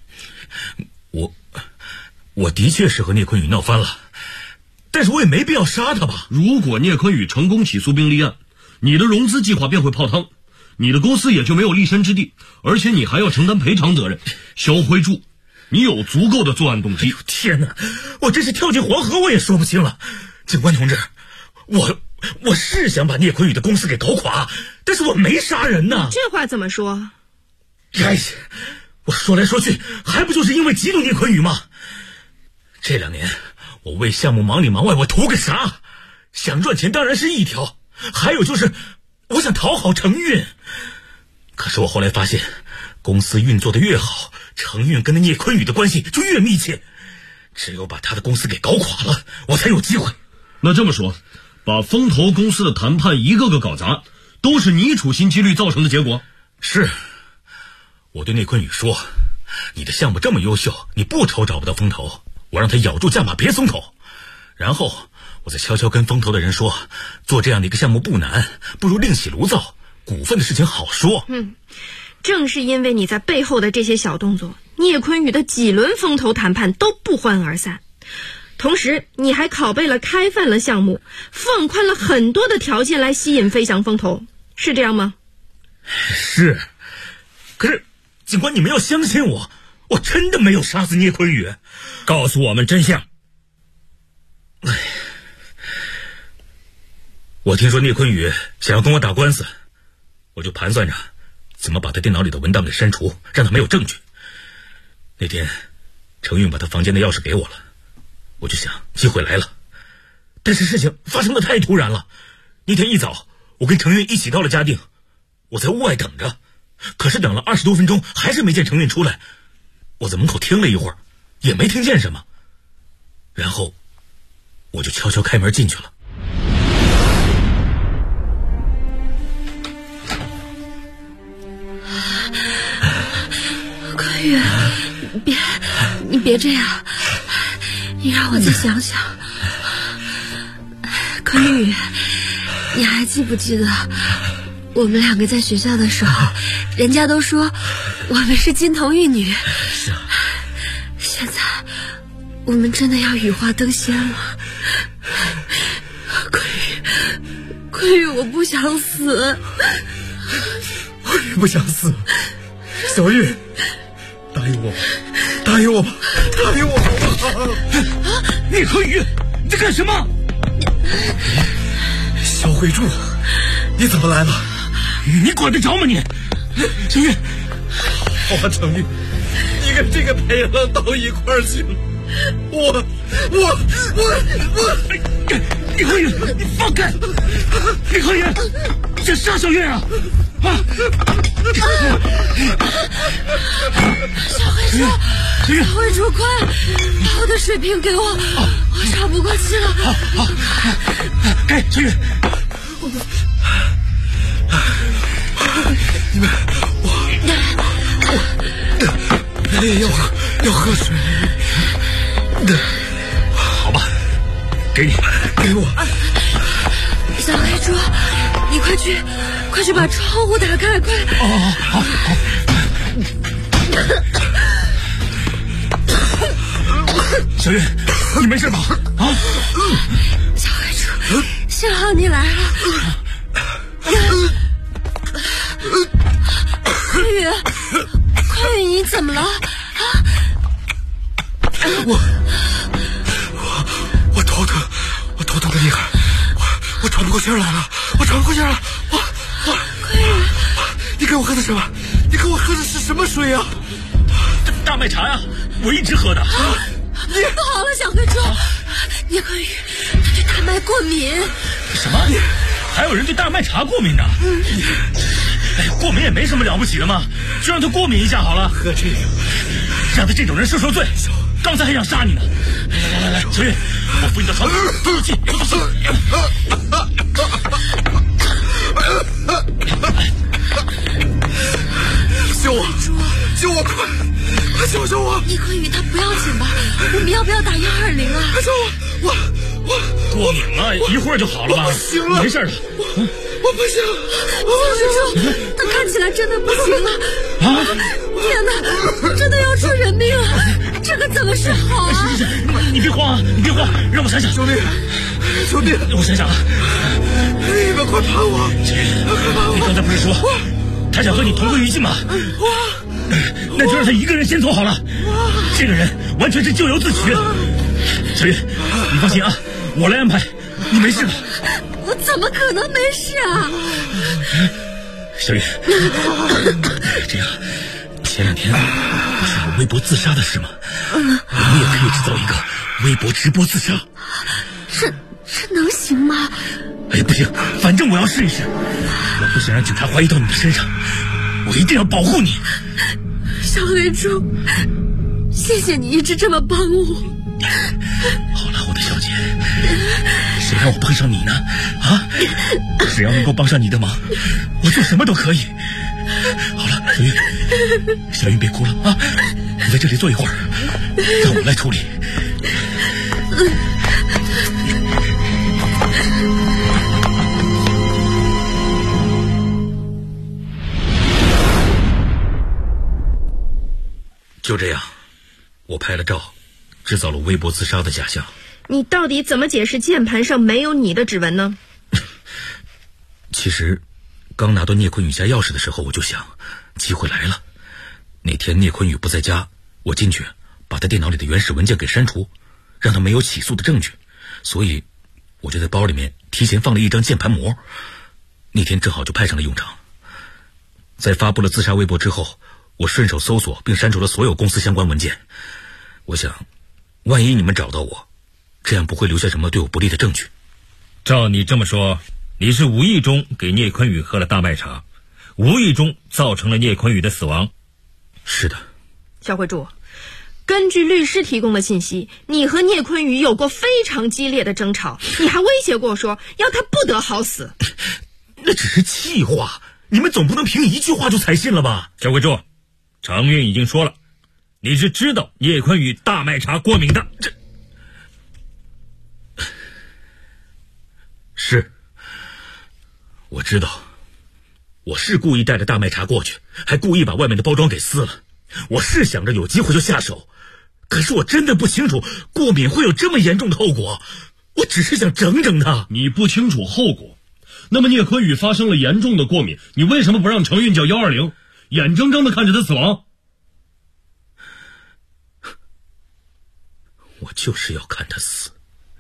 我的确是和聂坤宇闹翻了，但是我也没必要杀他吧。 如果聂坤宇成功起诉并立案，你的融资计划便会泡汤，你的公司也就没有立身之地，而且你还要承担赔偿责任。肖辉柱，你有足够的作案动机。 天哪，我真是跳进黄河我也说不清了。警官同志，我是想把聂坤宇的公司给搞垮，但是我没杀人呢。 这话怎么说？ 我说来说去还不就是因为嫉妒聂坤宇吗？这2年我为项目忙里忙外，我图个啥？想赚钱当然是一条，还有就是我想讨好程运。可是我后来发现，公司运作的越好，程运跟那聂坤宇的关系就越密切，只有把他的公司给搞垮了，我才有机会。 那这么说，把风投公司的谈判一个个搞砸，都是你处心积虑造成的结果？ 是。我对聂坤宇说，你的项目这么优秀，你不愁找不到风投，我让他咬住价码别松口。然后我再悄悄跟风投的人说，做这样的一个项目不难，不如另起炉灶，股份的事情好说。 正是因为你在背后的这些小动作，聂坤宇的几轮风投谈判都不欢而散。同时你还拷贝了开放了项目，放宽了很多的条件来吸引飞翔风投，是这样吗？ 是。可是警官，你们要相信我，我真的没有杀死聂坤宇。 告诉我们真相。 我听说聂坤宇想要跟我打官司，我就盘算着怎么把他电脑里的文档给删除，让他没有证据。那天程运把他房间的钥匙给我了，我就想机会来了。但是事情发生的太突然了。那天一早我跟程运一起到了嘉定，我在屋外等着，可是等了20多分钟还是没见程运出来。我在门口听了一会儿，也没听见什么，然后我就悄悄开门进去了。 坤宇，你别这样，你让我再想想。坤宇，你还记不记得我们2个在学校的时候，人家都说我们是金童玉女。 是啊。 现在我们真的要羽化登仙了。坤宇，我不想死。 不想死。小玉，答应我吧，答应我吧，答应我吧！ 聂科宇，你在干什么？ 肖慧柱，你怎么来了？ 你管得着吗你？小玉， 华成玉，你跟这个裴浪到一块儿去了。我， 聂科宇，你放开！聂科宇，你想杀小月啊？啊！ 小慧珠，快把我的水瓶给我，我喘不过气了。 好，给小月。 你们，我也要喝水。 好吧，给你， 给我。 小黑猪，你快去把窗户打开，快！ 好。小月，你没事吧？啊！ 小黑猪，幸好你来了。坤宇，你怎么了？啊！ 我头疼，我头疼的厉害，我喘不过气来了，我喘不过气了。 坤宇， 你给我喝的什么？你给我喝的是什么水啊？ 大麦茶呀，我一直喝的。 不好了，小黑猪，聂坤宇他对大麦过敏。 什么？还有人对大麦茶过敏的？过敏也没什么了不起的嘛，就让他过敏一下好了。 喝这个， 让他这种人受罪。刚才还想杀你呢。来，小月，我扶你到床头，透透气。 救我，快救我！ 聂坤宇他不要紧吧？我们要不要打120啊？ 快救我！ 过敏嘛，一会儿就好了吧？ 我不行了， 没事的。 我不行了， 小黑猪，他看起来真的不行了。啊！天哪，真的要出人命了，这可怎么是好啊？ 你别慌啊，让我想想。 兄弟， 我想想啊。 你们快帮我！ 你刚才不是说他想和你同归于尽吗？那就让他一个人先走好了。这个人完全是咎由自取。小月，你放心啊，我来安排，你没事吧？ 我怎么可能没事啊？ 小月，这样前2天不是有微博自杀的事吗？我们也可以制造一个微博直播自杀。 这能行吗？ 哎，不行，反正我要试一试。我不想让警察怀疑到你的身上，我一定要保护你。 小黑猪，谢谢你一直这么帮我。 好了，我的小姐，谁让我碰上你呢？啊，只要能够帮上你的忙，我做什么都可以。好了，小云别哭了啊，你在这里坐一会儿，让我来处理。就这样，我拍了照，制造了微博自杀的假象。 你到底怎么解释键盘上没有你的指纹呢？ 其实刚拿到聂坤宇家钥匙的时候，我就想机会来了。那天聂坤宇不在家，我进去把他电脑里的原始文件给删除，让他没有起诉的证据，所以我就在包里面提前放了一张键盘膜，那天正好就派上了用场。在发布了自杀微博之后，我顺手搜索并删除了所有公司相关文件。我想万一你们找到我，这样不会留下什么对我不利的证据。 照你这么说，你是无意中给聂坤宇喝了大麦茶，无意中造成了聂坤宇的死亡。 是的。 小慧柱，根据律师提供的信息，你和聂坤宇有过非常激烈的争吵，你还威胁过说要他不得好死。 那只是气话，你们总不能凭一句话就采信了吧？ 小慧柱，常运已经说了，你是知道聂坤宇大麦茶过敏的。 是，我知道，我是故意带着大麦茶过去，还故意把外面的包装给撕了。我是想着有机会就下手，可是我真的不清楚过敏会有这么严重的后果，我只是想整整他。 你不清楚后果， 那么聂坤宇发生了严重的过敏，你为什么不让程运叫120，眼睁睁的看着他死亡？ 我就是要看他死，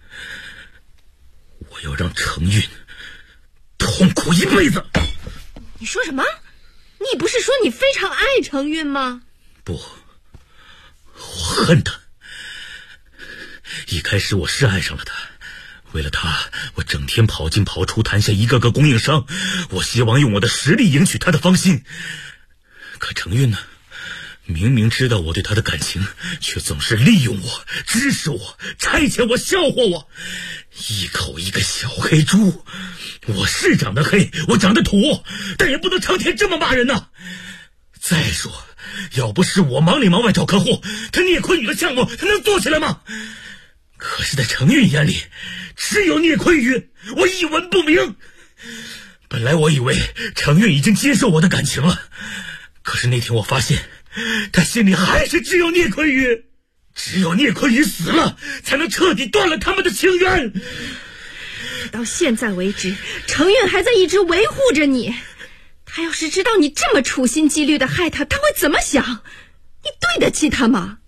我要让程运痛苦一辈子。 你说什么？你不是说你非常爱程运吗？ 不，我恨他。一开始我是爱上了他，为了他，我整天跑进跑出，谈下一个个供应商，我希望用我的实力赢取他的芳心。可程运呢，明明知道我对他的感情，却总是利用我，指使我，差遣我，笑话我，一口一个小黑猪。我是长得黑，我长得土，但也不能成天这么骂人呐。再说，要不是我忙里忙外找客户，他聂坤宇的项目他能做起来吗？可是在程运眼里，只有聂坤宇，我一文不名。本来我以为程运已经接受我的感情了，可是那天我发现他心里还是只有聂坤宇，只有聂坤宇死了，才能彻底断了他们的情缘。 到现在为止，程运还在一直维护着你。他要是知道你这么处心积虑的害他，他会怎么想？你对得起他吗？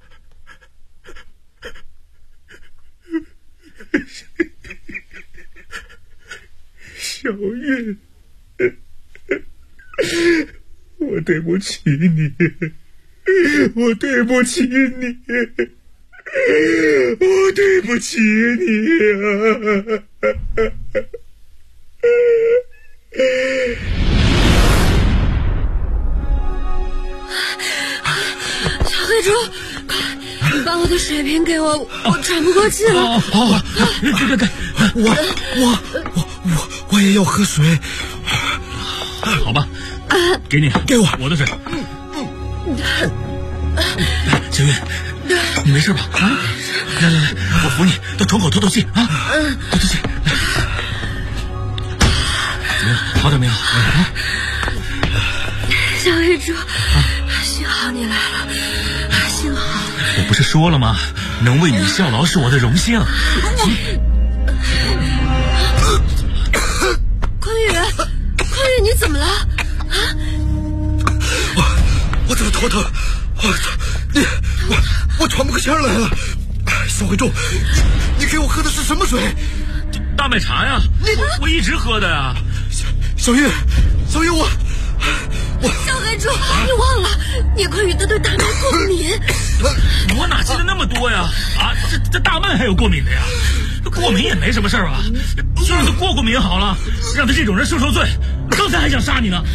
小运，我对不起你，我对不起你，我对不起你啊！ 小黑猪，快，你把我的水瓶给我，我喘不过气了。 好，给， 我也要喝水。 好吧，给你， 给我的水。小月，你没事吧？啊，来，我扶你到窗口透透气啊，透透气。怎么样？好点没有？ 小黑猪，幸好你来了，幸好。 我不是说了吗？能为你效劳是我的荣幸。 坤宇，你怎么了？啊？ 我怎么头疼？我喘不过气来了。小黑猪，你给我喝的是什么水？ 大麦茶呀，我一直喝的呀。 小玉，我小黑猪，你忘了聂坤宇他对大麦过敏。 我哪记得那么多呀？啊，这大麦还有过敏的呀？过敏也没什么事儿吧？就让他过敏好了，让他这种人受罪。刚才还想杀你呢。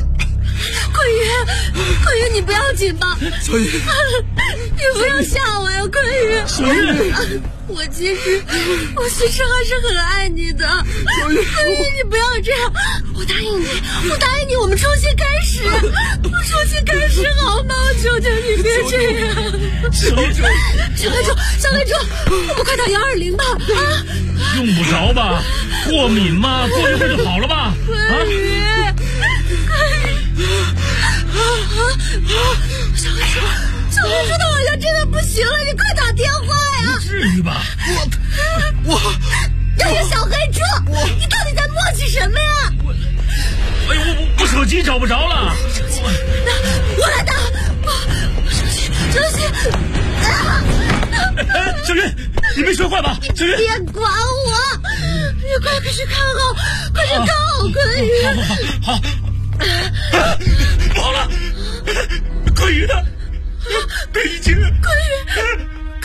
坤宇，你不要紧吧？ 小玉， 你不要吓我呀，坤宇。 小玉， 我其实还是很爱你的。坤宇，你不要这样，我答应你，我们重新开始，好吗？我求求你别这样。小黑猪，我们快打120吧！啊， 用不着吧？过敏嘛，过一会儿就好了吧？ 坤宇。小黑猪的好像真的不行了，你快打电话呀！ 不至于吧？ 我小黑猪，你到底在磨叽什么呀？ 我手机找不着了。 我来打。小心！ 小云，你没摔坏吧？小云， 别管我，你快去看好，坤宇。 好。不好了，坤宇呢？他已经…… 坤宇！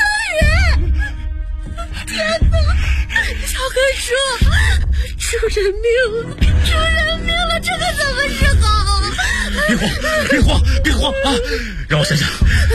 天哪！小黑猪，出人命了，这可怎么是好？ 别慌啊！让我想想。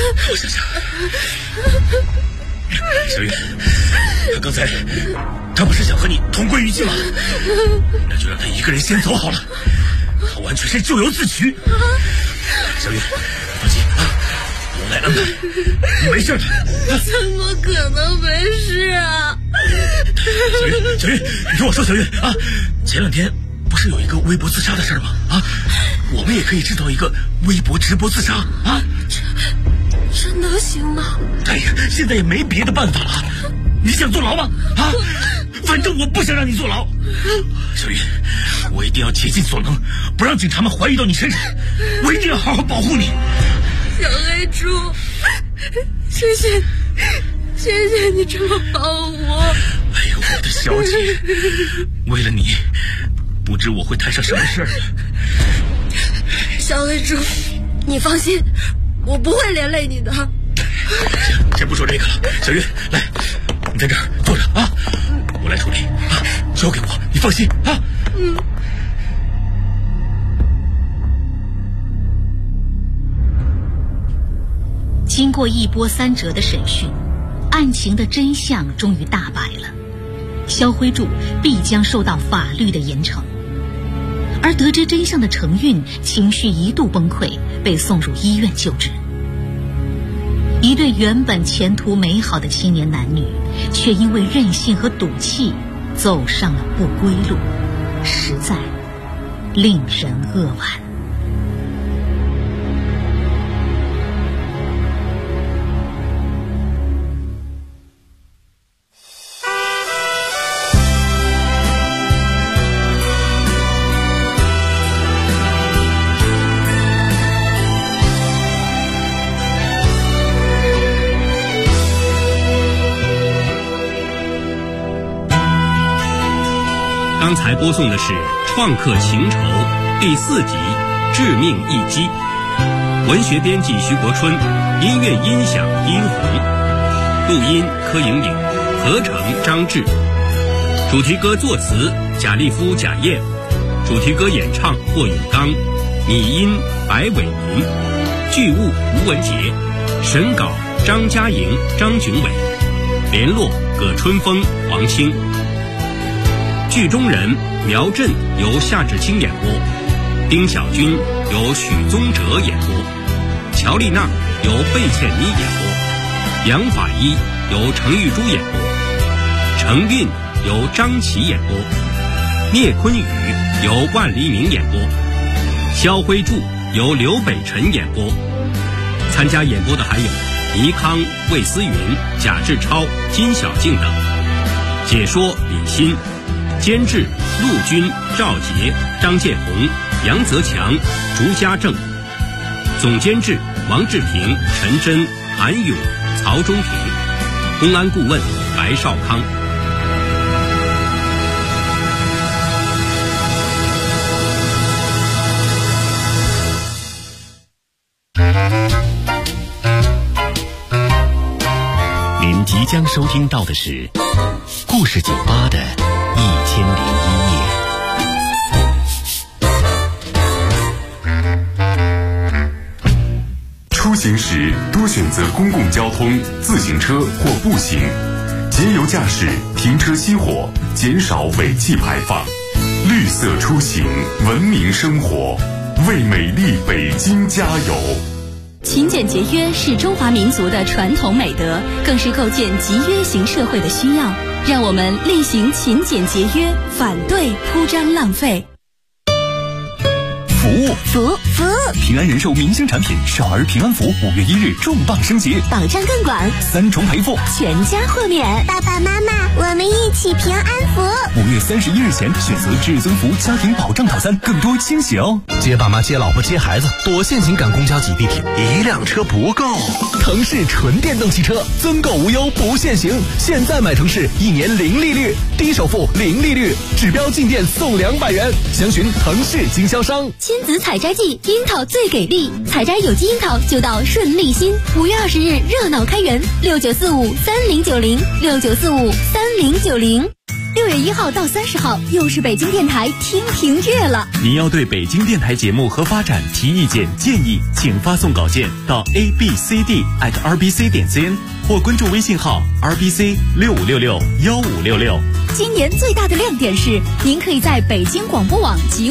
小云，刚才他不是想和你同归于尽吗？那就让他一个人先走好了。他完全是咎由自取。小云，放心啊，我来安排，你没事的。 怎么可能没事啊？ 小云，你听我说，小云啊，前2天不是有一个微博自杀的事吗？啊，我们也可以制造一个微博直播自杀啊。 这能行吗？ 哎呀，现在也没别的办法了。你想坐牢吗？啊， 反正我不想让你坐牢。小云，我一定要竭尽所能，不让警察们怀疑到你身上，我一定要好好保护你。 小黑猪，谢谢你这么保我。 哎呦，我的小姐，为了你，不知我会摊上什么事儿。 小黑猪，你放心，我不会连累你的。 先不说这个了，小云，来，你在这儿坐着啊，我来处理啊，交给我，你放心啊。 经过一波三折的审讯，案情的真相终于大白了，肖辉柱必将受到法律的严惩。而得知真相的程运情绪一度崩溃，被送入医院救治。一对原本前途美好的青年男女，却因为任性和赌气走上了不归路，实在令人扼腕。 刚才播送的是《创客情仇》第4集《致命一击》，文学编辑徐国春，音乐音响殷红，录音柯莹莹，合成张志，主题歌作词贾立夫、贾燕，主题歌演唱霍永刚，拟音白伟民，剧务吴文杰，审稿张嘉莹、张炯伟，联络葛春风、黄清。剧中人苗震由夏志清演播，丁小军由许宗哲演播，乔丽娜由贝茜妮演播，杨法医由程玉珠演播，程运由张琪演播，聂坤宇由万黎明演播，肖辉柱由刘北辰演播。参加演播的还有倪康、魏思云、贾志超、金小静等。解说李欣，监制陆军、赵杰、张建红、杨泽强、竹家正，总监制王志平、陈真、韩勇、曹忠平，公安顾问白少康。 您即将收听到的是故事酒吧的1001夜。出行时多选择公共交通、自行车或步行，节油驾驶，停车熄火，减少尾气排放。绿色出行，文明生活，为美丽北京加油。 勤俭节约是中华民族的传统美德，更是构建集约型社会的需要。让我们厉行勤俭节约，反对铺张浪费。 服务，平安人寿明星产品少儿平安符5月1日重磅升级， 保障更广 ，3重赔付， 全家豁免。爸爸妈妈，我们一起平安符。 5月31日前选择至尊福家庭保障套餐，更多惊喜哦！ 接爸妈、接老婆、接孩子，多限行赶公交挤地铁， 一辆车不够。 腾势纯电动汽车，增购无忧不限行。现在买腾势，1年0利率，低首付0利率，指标进店送200元。详询腾势经销商。 亲子采摘季，樱桃最给力，采摘有机樱桃就到顺利新。5月20日热闹开园，69453090，69453090。6月1号到30号，又是北京电台听评月了。 您要对北京电台节目和发展提意见建议，请发送稿件到 abcd@rbc.cn 或关注微信号 rbc65661566。 今年最大的亮点是，您可以在北京广播网及